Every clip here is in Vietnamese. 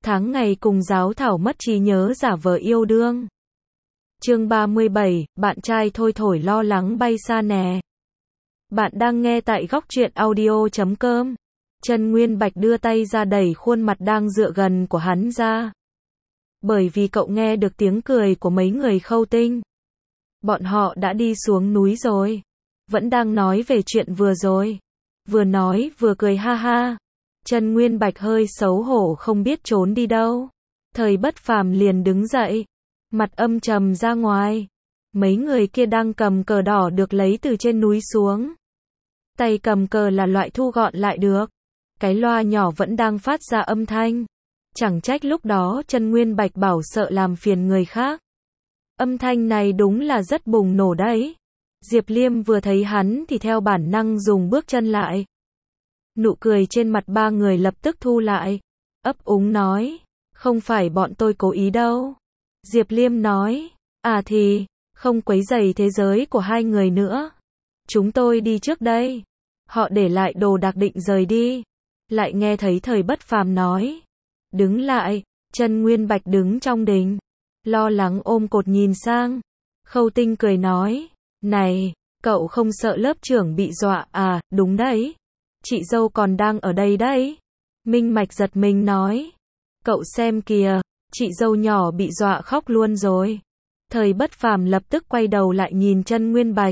tháng ngày cùng giáo thảo mất trí nhớ giả vờ yêu đương. Chương 37, bạn trai thôi thổi lo lắng bay xa nè. Bạn đang nghe tại góc truyện audio.com. Trần Nguyên Bạch đưa tay ra đẩy khuôn mặt đang dựa gần của hắn ra. Bởi vì cậu nghe được tiếng cười của mấy người Khâu Tinh. Bọn họ đã đi xuống núi rồi. Vẫn đang nói về chuyện vừa rồi. Vừa nói vừa cười ha ha. Trần Nguyên Bạch hơi xấu hổ không biết trốn đi đâu. Thời Bất Phàm liền đứng dậy. Mặt âm trầm ra ngoài. Mấy người kia đang cầm cờ đỏ được lấy từ trên núi xuống. Tay cầm cờ là loại thu gọn lại được. Cái loa nhỏ vẫn đang phát ra âm thanh. Chẳng trách lúc đó Trần Nguyên Bạch bảo sợ làm phiền người khác. Âm thanh này đúng là rất bùng nổ đấy. Diệp Liêm vừa thấy hắn thì theo bản năng dùng bước chân lại. Nụ cười trên mặt ba người lập tức thu lại. Ấp úng nói, không phải bọn tôi cố ý đâu. Diệp Liêm nói, à thì, không quấy rầy thế giới của hai người nữa. Chúng tôi đi trước đây. Họ để lại đồ đạc định rời đi. Lại nghe thấy Thời Bất Phàm nói, đứng lại. Trần Nguyên Bạch đứng trong đình, lo lắng ôm cột nhìn sang. Khâu Tinh cười nói, này, cậu không sợ lớp trưởng bị dọa à? Đúng đấy. Chị dâu còn đang ở đây đấy. Minh Mạch giật mình nói, cậu xem kìa, chị dâu nhỏ bị dọa khóc luôn rồi. Thời Bất Phàm lập tức quay đầu lại nhìn Trần Nguyên Bạch.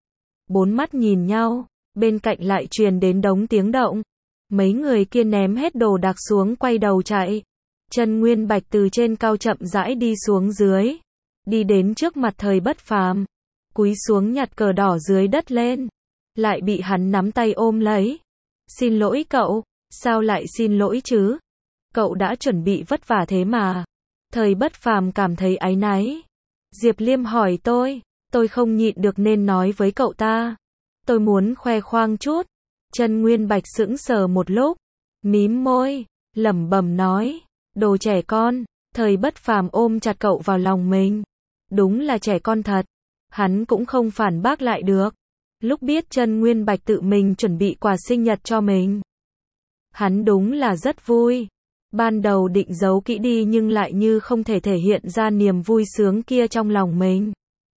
Bốn mắt nhìn nhau, bên cạnh lại truyền đến đống tiếng động. Mấy người kia ném hết đồ đạc xuống quay đầu chạy. Trần Nguyên Bạch từ trên cao chậm rãi đi xuống dưới. Đi đến trước mặt Thời Bất Phàm, cúi xuống nhặt cờ đỏ dưới đất lên. Lại bị hắn nắm tay ôm lấy. Xin lỗi cậu. Sao lại xin lỗi chứ? Cậu đã chuẩn bị vất vả thế mà. Thời Bất Phàm cảm thấy áy náy. Diệp Liêm hỏi tôi không nhịn được nên nói với cậu ta. Tôi muốn khoe khoang chút. Trần Nguyên Bạch sững sờ một lúc, mím môi, lẩm bẩm nói, đồ trẻ con. Thời Bất Phàm ôm chặt cậu vào lòng mình. Đúng là trẻ con thật. Hắn cũng không phản bác lại được. Lúc biết Trần Nguyên Bạch tự mình chuẩn bị quà sinh nhật cho mình, hắn đúng là rất vui. Ban đầu định giấu kỹ đi nhưng lại như không thể thể hiện ra niềm vui sướng kia trong lòng mình.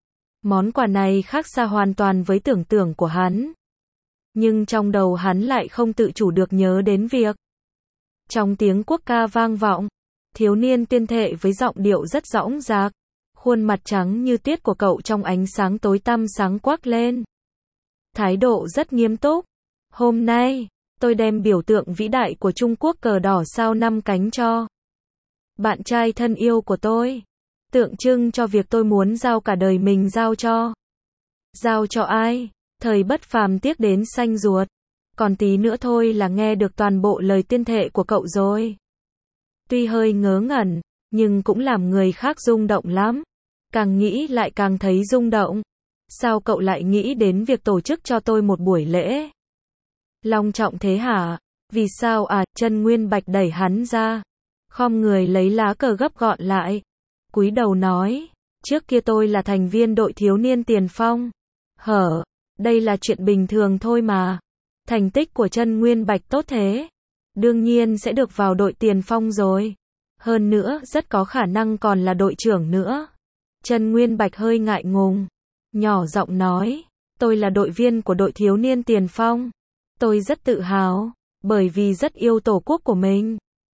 Món quà này khác xa hoàn toàn với tưởng tượng của hắn. Nhưng trong đầu hắn lại không tự chủ được nhớ đến việc. Trong tiếng quốc ca vang vọng, thiếu niên tuyên thệ với giọng điệu rất dõng dạc. Khuôn mặt trắng như tuyết của cậu trong ánh sáng tối tăm sáng quắc lên. Thái độ rất nghiêm túc. Hôm nay, tôi đem biểu tượng vĩ đại của Trung Quốc cờ đỏ sao 5 cánh cho bạn trai thân yêu của tôi. Tượng trưng cho việc tôi muốn giao cả đời mình giao cho. Giao cho ai? Thời Bất Phàm tiếc đến xanh ruột. Còn tí nữa thôi là nghe được toàn bộ lời tuyên thệ của cậu rồi. Tuy hơi ngớ ngẩn, nhưng cũng làm người khác rung động lắm. Càng nghĩ lại càng thấy rung động. Sao cậu lại nghĩ đến việc tổ chức cho tôi một buổi lễ long trọng thế hả? Vì sao à? Trần Nguyên Bạch đẩy hắn ra, khom người lấy lá cờ gấp gọn lại, cúi đầu nói, trước kia tôi là thành viên đội thiếu niên tiền phong. Đây là chuyện bình thường thôi mà. Thành tích của Trần Nguyên Bạch tốt thế, đương nhiên sẽ được vào đội tiền phong rồi. Hơn nữa, rất có khả năng còn là đội trưởng nữa. Trần Nguyên Bạch hơi ngại ngùng, nhỏ giọng nói, tôi là đội viên của đội thiếu niên tiền phong. Tôi rất tự hào, bởi vì rất yêu tổ quốc của mình.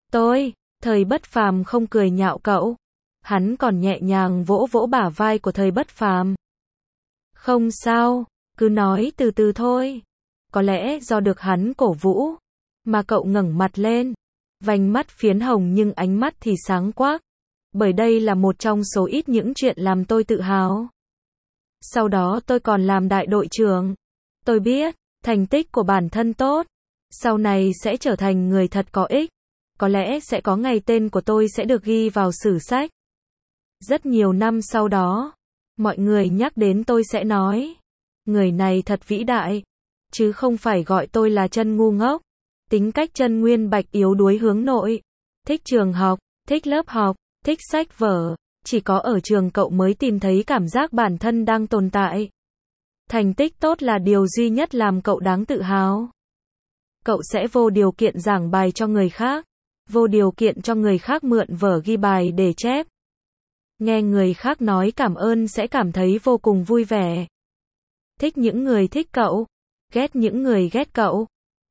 Thời Bất Phàm không cười nhạo cậu. Hắn còn nhẹ nhàng vỗ vỗ bả vai của Thời Bất Phàm. Không sao, cứ nói từ từ thôi. Có lẽ do được hắn cổ vũ, mà cậu ngẩng mặt lên. Vành mắt phiến hồng nhưng ánh mắt thì sáng quắc. Bởi đây là một trong số ít những chuyện làm tôi tự hào. Sau đó tôi còn làm đại đội trưởng. Tôi biết, thành tích của bản thân tốt, sau này sẽ trở thành người thật có ích. Có lẽ sẽ có ngày tên của tôi sẽ được ghi vào sử sách. Rất nhiều năm sau đó, mọi người nhắc đến tôi sẽ nói, người này thật vĩ đại, chứ không phải gọi tôi là Trần ngu ngốc. Tính cách Trần Nguyên Bạch yếu đuối hướng nội, thích trường học, thích lớp học, thích sách vở. Chỉ có ở trường cậu mới tìm thấy cảm giác bản thân đang tồn tại. Thành tích tốt là điều duy nhất làm cậu đáng tự hào. Cậu sẽ vô điều kiện giảng bài cho người khác. vô điều kiện cho người khác mượn vở ghi bài để chép. Nghe người khác nói cảm ơn sẽ cảm thấy vô cùng vui vẻ. Thích những người thích cậu, ghét những người ghét cậu.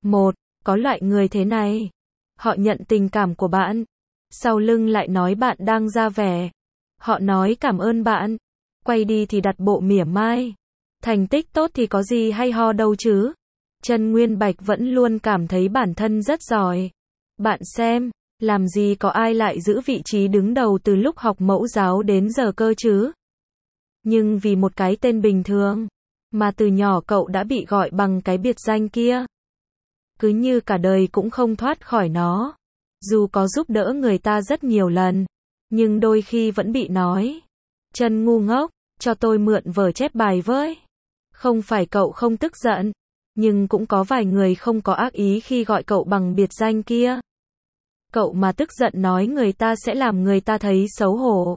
Có loại người thế này. Họ nhận tình cảm của bạn, sau lưng lại nói bạn đang ra vẻ. Họ nói cảm ơn bạn, quay đi thì đặt bộ mỉa mai. Thành tích tốt thì có gì hay ho đâu chứ. Trần Nguyên Bạch vẫn luôn cảm thấy bản thân rất giỏi. Bạn xem, làm gì có ai lại giữ vị trí đứng đầu từ lúc học mẫu giáo đến giờ cơ chứ. Nhưng vì một cái tên bình thường, mà từ nhỏ cậu đã bị gọi bằng cái biệt danh kia. Cứ như cả đời cũng không thoát khỏi nó. Dù có giúp đỡ người ta rất nhiều lần, nhưng đôi khi vẫn bị nói. Trần ngu ngốc, cho tôi mượn vở chép bài với. Không phải cậu không tức giận, nhưng cũng có vài người không có ác ý khi gọi cậu bằng biệt danh kia. Cậu mà tức giận nói người ta sẽ làm người ta thấy xấu hổ.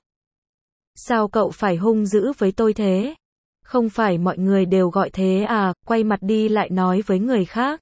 Sao cậu phải hung dữ với tôi thế? Không phải mọi người đều gọi thế à, quay mặt đi lại nói với người khác.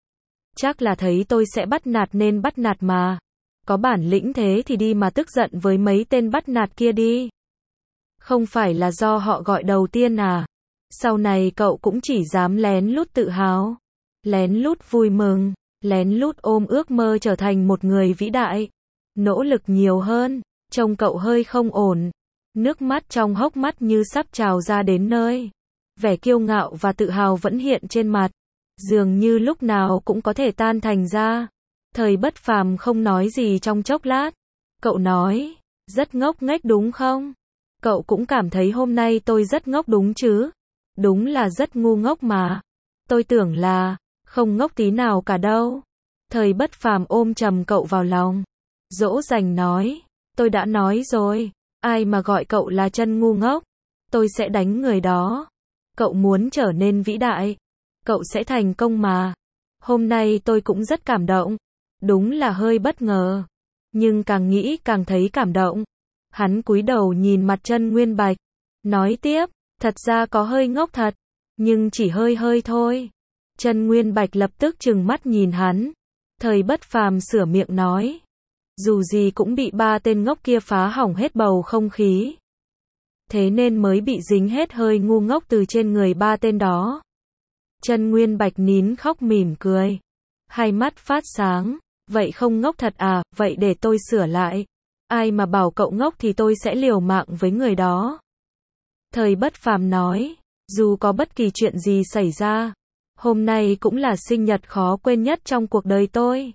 Chắc là thấy tôi sẽ bắt nạt nên bắt nạt mà. Có bản lĩnh thế thì đi mà tức giận với mấy tên bắt nạt kia đi. Không phải là do họ gọi đầu tiên à? Sau này cậu cũng chỉ dám lén lút tự hào, lén lút vui mừng, lén lút ôm ước mơ trở thành một người vĩ đại. Nỗ lực nhiều hơn, trông cậu hơi không ổn. Nước mắt trong hốc mắt như sắp trào ra đến nơi. Vẻ kiêu ngạo và tự hào vẫn hiện trên mặt. Dường như lúc nào cũng có thể tan thành ra. Thời Bất Phàm không nói gì trong chốc lát. Cậu nói, rất ngốc nghếch đúng không? Cậu cũng cảm thấy hôm nay tôi rất ngốc đúng chứ? Đúng là rất ngu ngốc mà. Tôi tưởng là, không ngốc tí nào cả đâu. Thời Bất Phàm ôm chầm cậu vào lòng. Dỗ dành nói, tôi đã nói rồi, ai mà gọi cậu là Trần ngu ngốc, tôi sẽ đánh người đó. Cậu muốn trở nên vĩ đại, cậu sẽ thành công mà. Hôm nay tôi cũng rất cảm động. Đúng là hơi bất ngờ. Nhưng càng nghĩ càng thấy cảm động. Hắn cúi đầu nhìn mặt Trần Nguyên Bạch. Nói tiếp, thật ra có hơi ngốc thật. Nhưng chỉ hơi hơi thôi. Trần Nguyên Bạch lập tức trừng mắt nhìn hắn. Thời Bất Phàm sửa miệng nói. Dù gì cũng bị ba tên ngốc kia phá hỏng hết bầu không khí. Thế nên mới bị dính hết hơi ngu ngốc từ trên người ba tên đó. Trần Nguyên Bạch nín khóc mỉm cười. Hai mắt phát sáng. Vậy không ngốc thật à, vậy để tôi sửa lại. Ai mà bảo cậu ngốc thì tôi sẽ liều mạng với người đó. Thời Bất Phàm nói, dù có bất kỳ chuyện gì xảy ra, hôm nay cũng là sinh nhật khó quên nhất trong cuộc đời tôi.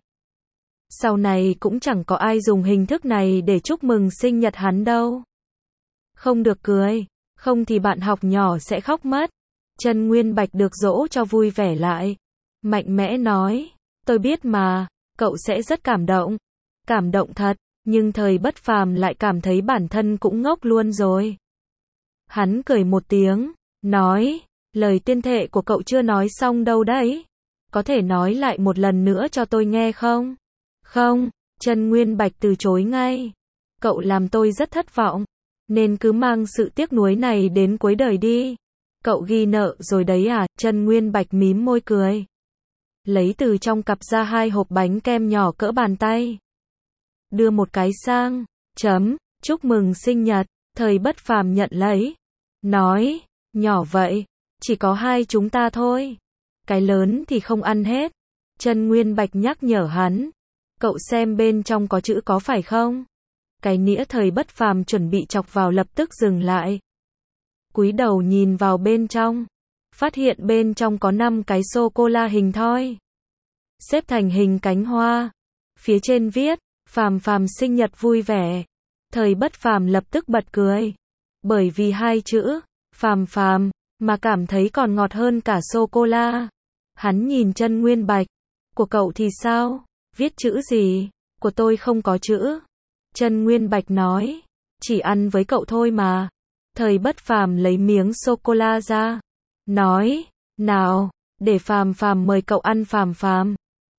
Sau này cũng chẳng có ai dùng hình thức này để chúc mừng sinh nhật hắn đâu. Không được cười, không thì bạn học nhỏ sẽ khóc mất. Trần Nguyên Bạch được dỗ cho vui vẻ lại. Mạnh mẽ nói, tôi biết mà, cậu sẽ rất cảm động. Cảm động thật, nhưng Thời Bất Phàm lại cảm thấy bản thân cũng ngốc luôn rồi. Hắn cười một tiếng, nói, lời tuyên thệ của cậu chưa nói xong đâu đấy. Có thể nói lại một lần nữa cho tôi nghe không? Không, Trần Nguyên Bạch từ chối ngay. Cậu làm tôi rất thất vọng, nên cứ mang sự tiếc nuối này đến cuối đời đi. Cậu ghi nợ rồi đấy à? Trần Nguyên Bạch mím môi cười. Lấy từ trong cặp ra 2 hộp bánh kem nhỏ cỡ bàn tay. Đưa một cái sang, chúc mừng sinh nhật. Thời Bất Phàm nhận lấy. Nói, nhỏ vậy, chỉ có 2 chúng ta thôi. Cái lớn thì không ăn hết. Trần Nguyên Bạch nhắc nhở hắn. Cậu xem bên trong có chữ có phải không? Cái nĩa Thời Bất Phàm chuẩn bị chọc vào lập tức dừng lại. Cúi đầu nhìn vào bên trong. Phát hiện bên trong có 5 cái sô-cô-la hình thoi. Xếp thành hình cánh hoa. Phía trên viết, Phàm Phàm sinh nhật vui vẻ. Thời Bất Phàm lập tức bật cười. Bởi vì 2 chữ, Phàm Phàm, mà cảm thấy còn ngọt hơn cả sô-cô-la. Hắn nhìn Trần Nguyên Bạch. Của cậu thì sao? Viết chữ gì? Của tôi không có chữ. Trần Nguyên Bạch nói. Chỉ ăn với cậu thôi mà. Thời Bất Phàm lấy miếng sô-cô-la ra. Nói, nào, để Phàm Phàm mời cậu ăn Phàm Phàm.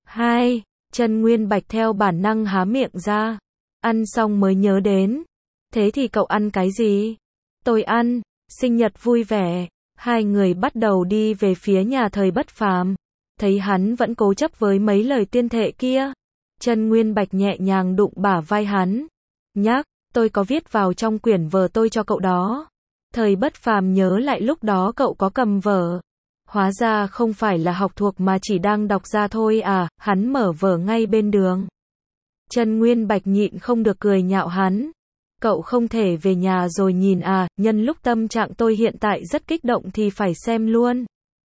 Trần Nguyên Bạch theo bản năng há miệng ra. Ăn xong mới nhớ đến. Thế thì cậu ăn cái gì? Tôi ăn, sinh nhật vui vẻ. Hai người bắt đầu đi về phía nhà Thời Bất Phàm. Thấy hắn vẫn cố chấp với mấy lời tuyên thệ kia. Trần Nguyên Bạch nhẹ nhàng đụng bả vai hắn. Nhắc, tôi có viết vào trong quyển vở tôi cho cậu đó. Thời Bất Phàm nhớ lại lúc đó cậu có cầm vở. Hóa ra không phải là học thuộc mà chỉ đang đọc ra thôi à, hắn mở vở ngay bên đường. Trần Nguyên Bạch nhịn không được cười nhạo hắn. Cậu không thể về nhà rồi nhìn à, nhân lúc tâm trạng tôi hiện tại rất kích động thì phải xem luôn.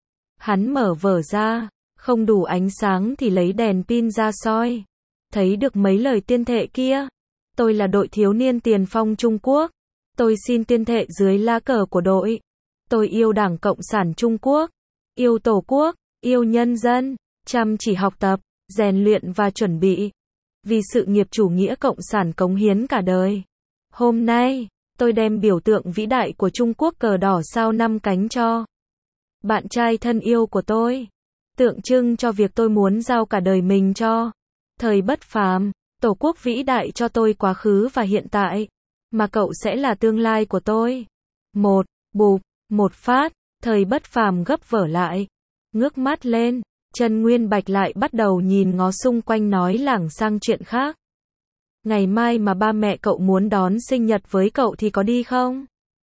Hắn mở vở ra, không đủ ánh sáng thì lấy đèn pin ra soi. Thấy được mấy lời tuyên thệ kia. Tôi là đội thiếu niên tiền phong Trung Quốc. Tôi xin tuyên thệ dưới lá cờ của đội. Tôi yêu Đảng Cộng sản Trung Quốc, yêu Tổ quốc, yêu nhân dân, chăm chỉ học tập, rèn luyện và chuẩn bị. Vì sự nghiệp chủ nghĩa cộng sản cống hiến cả đời. Hôm nay, tôi đem biểu tượng vĩ đại của Trung Quốc cờ đỏ sao 5 cánh cho bạn trai thân yêu của tôi. Tượng trưng cho việc tôi muốn giao cả đời mình cho Thời Bất Phàm. Tổ quốc vĩ đại cho tôi quá khứ và hiện tại. Mà cậu sẽ là tương lai của tôi. Một, bụp, một phát, Thời Bất Phàm gấp vở lại. Ngước mắt lên, Trần Nguyên Bạch lại bắt đầu nhìn ngó xung quanh nói lảng sang chuyện khác. Ngày mai mà ba mẹ cậu muốn đón sinh nhật với cậu thì có đi không?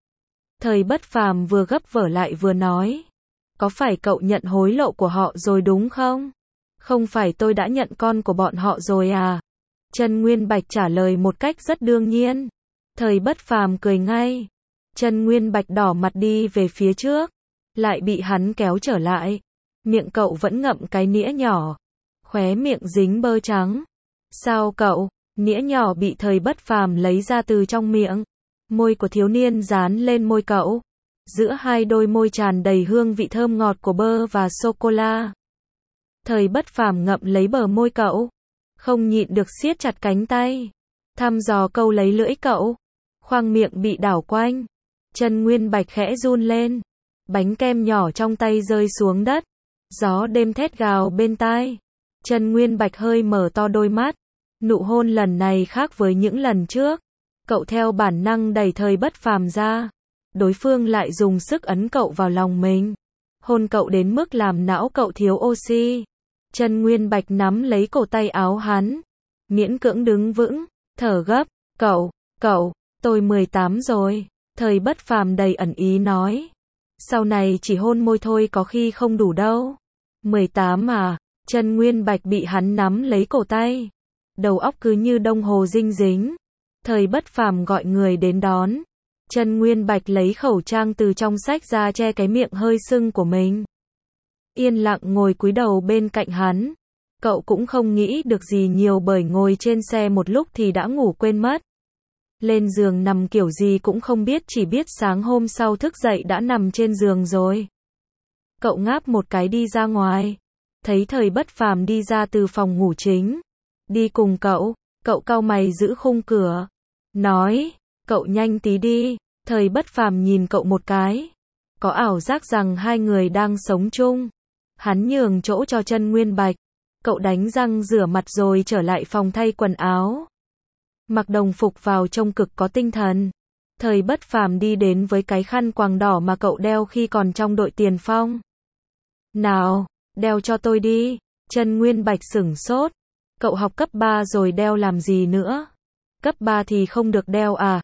Thời Bất Phàm vừa gấp vở lại vừa nói. Có phải cậu nhận hối lộ của họ rồi đúng không? Không phải tôi đã nhận con của bọn họ rồi à? Trần Nguyên Bạch trả lời một cách rất đương nhiên. Thời Bất Phàm cười ngay. Trần Nguyên Bạch đỏ mặt đi về phía trước. Lại bị hắn kéo trở lại. Miệng cậu vẫn ngậm cái nĩa nhỏ. Khóe miệng dính bơ trắng. Sao cậu? Nĩa nhỏ bị Thời Bất Phàm lấy ra từ trong miệng. Môi của thiếu niên dán lên môi cậu. Giữa hai đôi môi tràn đầy hương vị thơm ngọt của bơ và sô-cô-la. Thời Bất Phàm ngậm lấy bờ môi cậu. Không nhịn được siết chặt cánh tay. Thăm dò câu lấy lưỡi cậu. Khoang miệng bị đảo quanh. Trần Nguyên Bạch khẽ run lên. Bánh kem nhỏ trong tay rơi xuống đất. Gió đêm thét gào bên tai. Trần Nguyên Bạch hơi mở to đôi mắt. Nụ hôn lần này khác với những lần trước. Cậu theo bản năng đẩy Thời Bất Phàm ra. Đối phương lại dùng sức ấn cậu vào lòng mình. Hôn cậu đến mức làm não cậu thiếu oxy. Trần Nguyên Bạch nắm lấy cổ tay áo hắn. Miễn cưỡng đứng vững, thở gấp. Cậu, tôi 18 rồi. Thời Bất Phàm đầy ẩn ý nói. Sau này chỉ hôn môi thôi có khi không đủ đâu. 18 à? Trần Nguyên Bạch bị hắn nắm lấy cổ tay. Đầu óc cứ như đồng hồ dinh dính. Thời Bất Phàm gọi người đến đón. Trần Nguyên Bạch lấy khẩu trang từ trong sách ra che cái miệng hơi sưng của mình. Yên lặng ngồi cúi đầu bên cạnh hắn. Cậu cũng không nghĩ được gì nhiều bởi ngồi trên xe một lúc thì đã ngủ quên mất. Lên giường nằm kiểu gì cũng không biết, chỉ biết sáng hôm sau thức dậy đã nằm trên giường rồi. Cậu ngáp một cái đi ra ngoài. Thấy Thời Bất Phàm đi ra từ phòng ngủ chính. Đi cùng cậu cau mày giữ khung cửa. Nói, cậu nhanh tí đi. Thời Bất Phàm nhìn cậu một cái. Có ảo giác rằng hai người đang sống chung. Hắn nhường chỗ cho Trần Nguyên Bạch. Cậu đánh răng rửa mặt rồi trở lại phòng thay quần áo. Mặc đồng phục vào trông cực có tinh thần. Thời Bất Phàm đi đến với cái khăn quàng đỏ mà cậu đeo khi còn trong đội tiền phong. Nào, đeo cho tôi đi. Trần Nguyên Bạch sửng sốt. Cậu học cấp 3 rồi đeo làm gì nữa? Cấp 3 thì không được đeo à?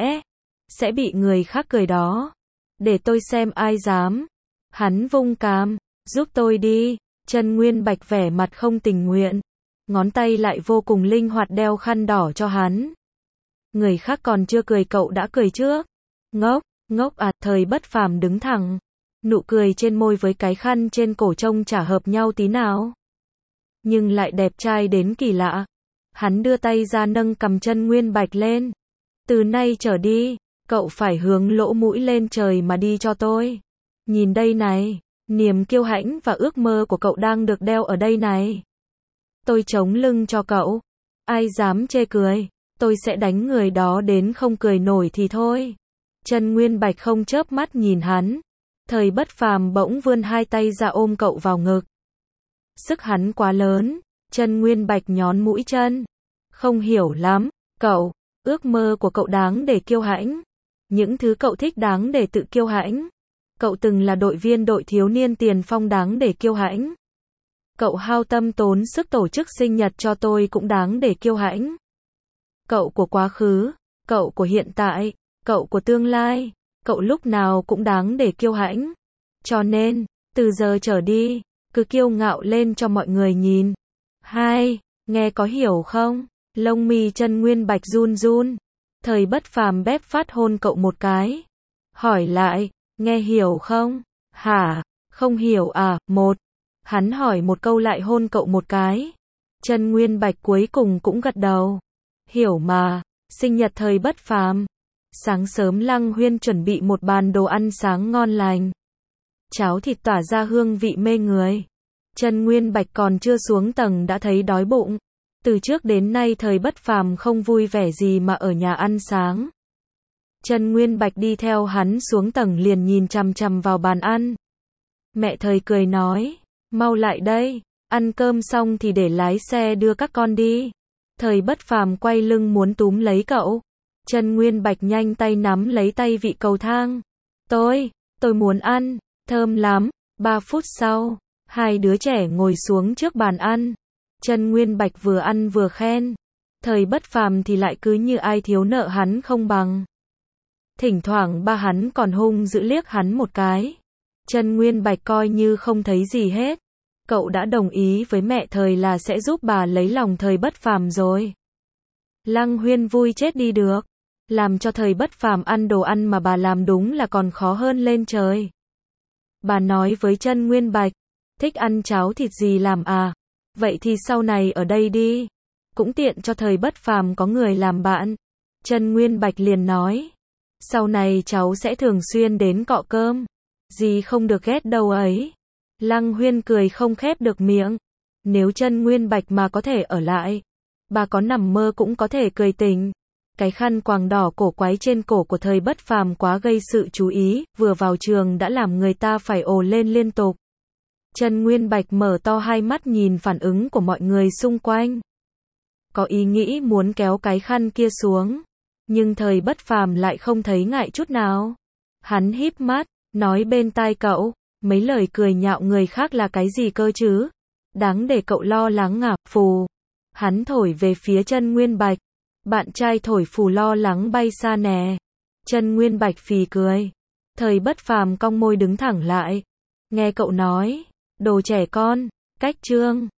Sẽ bị người khác cười đó. Để tôi xem ai dám. Hắn vung cằm. Giúp tôi đi. Trần Nguyên Bạch vẻ mặt không tình nguyện. Ngón tay lại vô cùng linh hoạt đeo khăn đỏ cho hắn. Người khác còn chưa cười cậu đã cười trước. Ngốc à? Thời Bất Phàm đứng thẳng. Nụ cười trên môi với cái khăn trên cổ trông chả hợp nhau tí nào. Nhưng lại đẹp trai đến kỳ lạ. Hắn đưa tay ra nâng cầm Trần Nguyên Bạch lên. Từ nay trở đi, cậu phải hướng lỗ mũi lên trời mà đi cho tôi. Nhìn đây này, niềm kiêu hãnh và ước mơ của cậu đang được đeo ở đây này. Tôi chống lưng cho cậu. Ai dám chê cười, tôi sẽ đánh người đó đến không cười nổi thì thôi. Trần Nguyên Bạch không chớp mắt nhìn hắn. Thời Bất Phàm bỗng vươn hai tay ra ôm cậu vào ngực. Sức hắn quá lớn. Trần Nguyên Bạch nhón mũi chân. Không hiểu lắm. Ước mơ của cậu đáng để kiêu hãnh. Những thứ cậu thích đáng để tự kiêu hãnh. Cậu từng là đội viên đội thiếu niên tiền phong đáng để kiêu hãnh. Cậu hao tâm tốn sức tổ chức sinh nhật cho tôi cũng đáng để kiêu hãnh. Cậu của quá khứ, cậu của hiện tại, cậu của tương lai, cậu lúc nào cũng đáng để kiêu hãnh. Cho nên, từ giờ trở đi, cứ kiêu ngạo lên cho mọi người nhìn. 2. Nghe có hiểu không? Lông mi Chân Nguyên Bạch run run. Thời Bất Phàm bép phát hôn cậu một cái. Hỏi lại, nghe hiểu không? Hả? Không hiểu à? 1. Hắn hỏi một câu lại hôn cậu một cái. Chân Nguyên Bạch cuối cùng cũng gật đầu. Hiểu mà, sinh nhật Thời Bất Phàm. Sáng sớm Lăng Huyên chuẩn bị một bàn đồ ăn sáng ngon lành. Cháo thịt tỏa ra hương vị mê người. Chân Nguyên Bạch còn chưa xuống tầng đã thấy đói bụng. Từ trước đến nay Thời Bất Phàm không vui vẻ gì mà ở nhà ăn sáng. Chân Nguyên Bạch đi theo hắn xuống tầng liền nhìn chằm chằm vào bàn ăn. Mẹ Thời cười nói, mau lại đây, ăn cơm xong thì để lái xe đưa các con đi. Thời Bất Phàm quay lưng muốn túm lấy cậu. Chân Nguyên Bạch nhanh tay nắm lấy tay vị cầu thang. Tôi muốn ăn, thơm lắm. 3 phút sau, hai đứa trẻ ngồi xuống trước bàn ăn. Chân Nguyên Bạch vừa ăn vừa khen. Thời Bất Phàm thì lại cứ như ai thiếu nợ hắn không bằng. Thỉnh thoảng ba hắn còn hung dữ liếc hắn một cái. Chân Nguyên Bạch coi như không thấy gì hết. Cậu đã đồng ý với mẹ Thời là sẽ giúp bà lấy lòng Thời Bất Phàm rồi. Lăng Huyên vui chết đi được. Làm cho Thời Bất Phàm ăn đồ ăn mà bà làm đúng là còn khó hơn lên trời. Bà nói với Chân Nguyên Bạch, thích ăn cháo thịt gì làm à? Vậy thì sau này ở đây đi. Cũng tiện cho Thời Bất Phàm có người làm bạn. Chân Nguyên Bạch liền nói, sau này cháu sẽ thường xuyên đến cọ cơm. Dì không được ghét đâu ấy. Lăng Huyên cười không khép được miệng. Nếu Chân Nguyên Bạch mà có thể ở lại, bà có nằm mơ cũng có thể cười tỉnh. Cái khăn quàng đỏ cổ quái trên cổ của Thời Bất Phàm quá gây sự chú ý, vừa vào trường đã làm người ta phải ồ lên liên tục. Chân Nguyên Bạch mở to hai mắt nhìn phản ứng của mọi người xung quanh. Có ý nghĩ muốn kéo cái khăn kia xuống, nhưng Thời Bất Phàm lại không thấy ngại chút nào. Hắn híp mắt, nói bên tai cậu, mấy lời cười nhạo người khác là cái gì cơ chứ? Đáng để cậu lo lắng à? Phù. Hắn thổi về phía Chân Nguyên Bạch. Bạn trai thổi phù lo lắng bay xa nè. Chân Nguyên Bạch phì cười. Thời Bất Phàm cong môi đứng thẳng lại. Nghe cậu nói, đồ trẻ con, cách chương.